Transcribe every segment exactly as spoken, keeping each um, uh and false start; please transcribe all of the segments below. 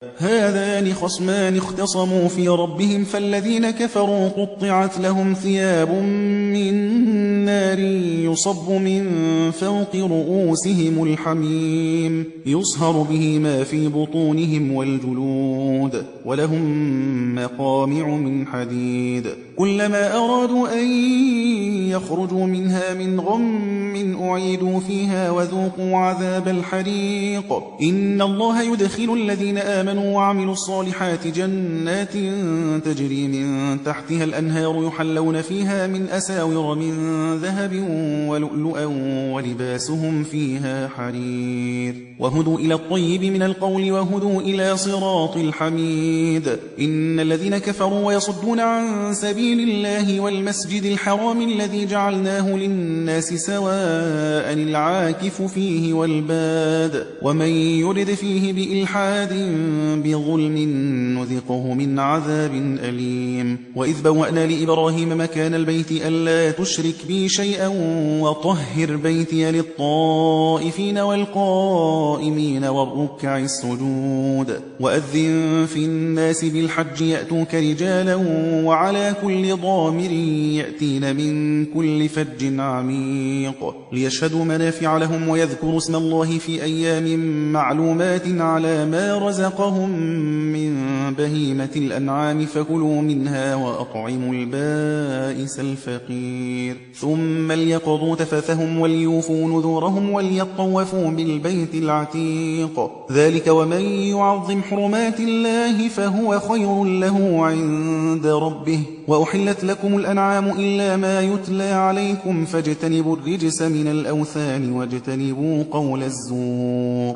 هذان خصمان اختصموا في ربهم فالذين كفروا قطعت لهم ثياب من نار يصب من فوق رؤوسهم الحميم يصهر به ما في بطونهم والجلود ولهم مقامع من حديد كلما أرادوا أن يخرجوا منها من غم أعيدوا فيها وذوقوا عذاب الحريق إن الله يدخل الذين آمنوا وعملوا الصالحات جنات تجري من تحتها الأنهار يحلون فيها من أساور من ذهب ولؤلؤا ولباسهم فيها حرير وهدوا إلى الطيب من القول وهدوا إلى صراط الحميد إن الذين كفروا ويصدون عن سبيل الله والمسجد الحرام الذي جعلناه للناس سواء العاكف فيه والباد ومن يرد فيه بإلحاد بظلم نذقه من عذاب أليم وإذ بوأنا لإبراهيم مكان البيت ألا تشرك بي شيئا وطهر بيتي للطائفين والقائمين والركع السجود وأذن في الناس بالحج يأتوك رجالا وعلى كل ضامر يأتين من كل فج عميق ليشهدوا منافع لهم ويذكروا اسم الله في أيام معلومات على ما رزقهم من بهيمة الأنعام فكلوا منها وأطعموا البائس الفقير ثم ليقضوا تفثهم وليوفوا نذورهم وليطوفوا بالبيت العتيق ذلك ومن يعظم حرمات الله فهو خير له عند ربه وأحلت لكم الأنعام إلا ما يتلى عليكم فاجتنبوا الرجس من الأوثان واجتنبوا قول الزور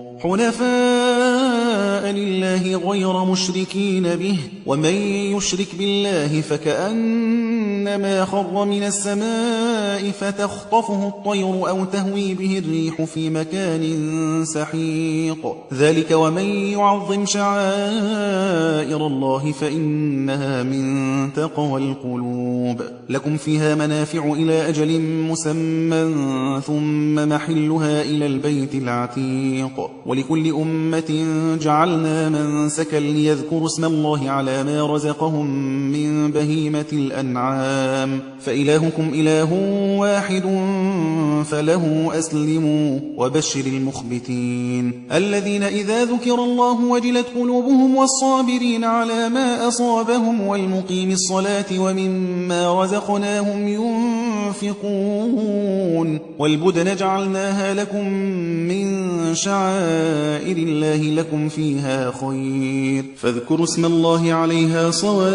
حنفاء لله غير مشركين به ومن يشرك بالله فكأنما خر من السماء فتخطفه الطير أو تهوي به الريح في مكان سحيق ذلك ومن يعظم شعائر الله فإنها من تقوى القلوب لكم فيها منافع إلى أجل مسمى ثم محلها إلى البيت العتيق ولكل أمة جعلنا منسكا ليذكروا اسم الله على ما رزقهم من بهيمة الأنعام فإلهكم إله واحد فله أسلموا وبشر المخبتين الذين إذا ذكر الله وجلت قلوبهم والصابرين على ما أصابهم والمقيم الصلاة ومما رزقناهم ينفقون والبدن جعلناها لكم من شعائر الله لكم فيها خير فاذكروا اسم الله عليها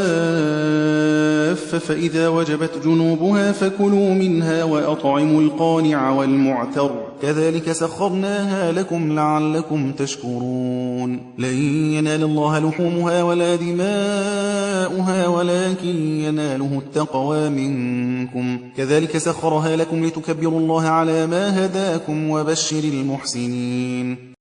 صواف فإذا وجبت جنوبها فكلوا منها وأطعموا القانع والمعتر كذلك سخرناها لكم لعلكم تشكرون لن ينال الله لحومها ولا دماؤها ولكن يناله التقوى منكم كذلك سخرها لكم لتكبروا الله على ما هداكم وبشر المحسنين